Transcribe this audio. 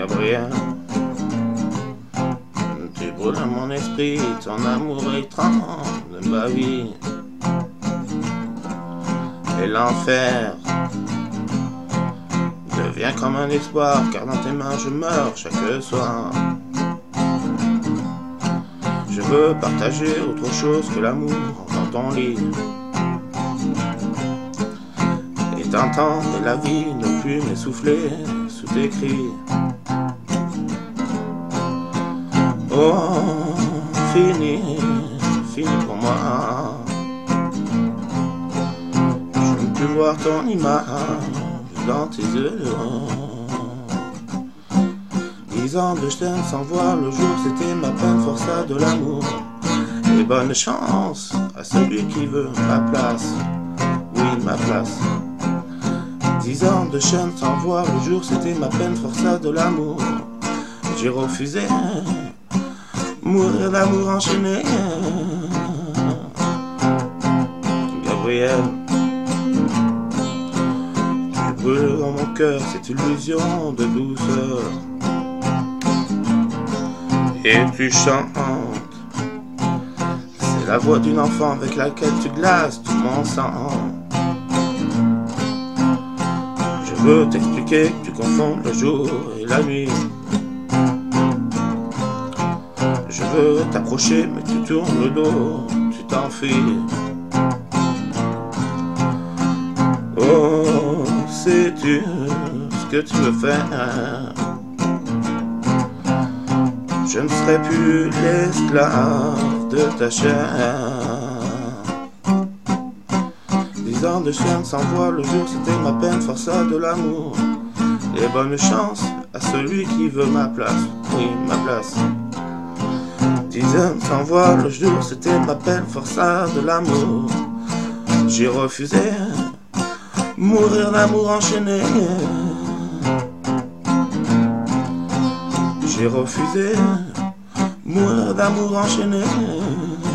Gabriel, tu brûles à mon esprit, ton amour étrange de ma vie. Et l'enfer devient comme un espoir, car dans tes mains je meurs chaque soir. Je veux partager autre chose que l'amour dans ton lit, et t'entendre la vie ne plus m'essouffler sous tes cris. Oh, fini, fini pour moi. Je ne peux voir ton image dans tes yeux. 10 ans de chaîne sans voir le jour, c'était ma peine, forçat de l'amour. Et bonne chance à celui qui veut ma place, oui ma place. 10 ans de chaîne sans voir le jour, c'était ma peine, forçat de l'amour. J'ai refusé mourir d'amour enchaîné. Gabriel, tu brûles dans mon cœur cette illusion de douceur. Et tu chantes, c'est la voix d'une enfant avec laquelle tu glaces tout mon sang. Je veux t'expliquer que tu confonds le jour et la nuit. Je veux t'approcher mais tu tournes le dos, tu t'enfuis. Oh, sais-tu ce que tu veux faire? Je ne serai plus l'esclave de ta chair. 10 ans de chaîne sans voir le jour, c'était ma peine, forçat de l'amour. Et bonne chance à celui qui veut ma place, oui ma place. 10 ans sans voir le jour, c'était ma peine, forçat de l'amour. J'ai refusé mourir d'amour enchaîné. J'ai refusé mourir d'amour enchaîné.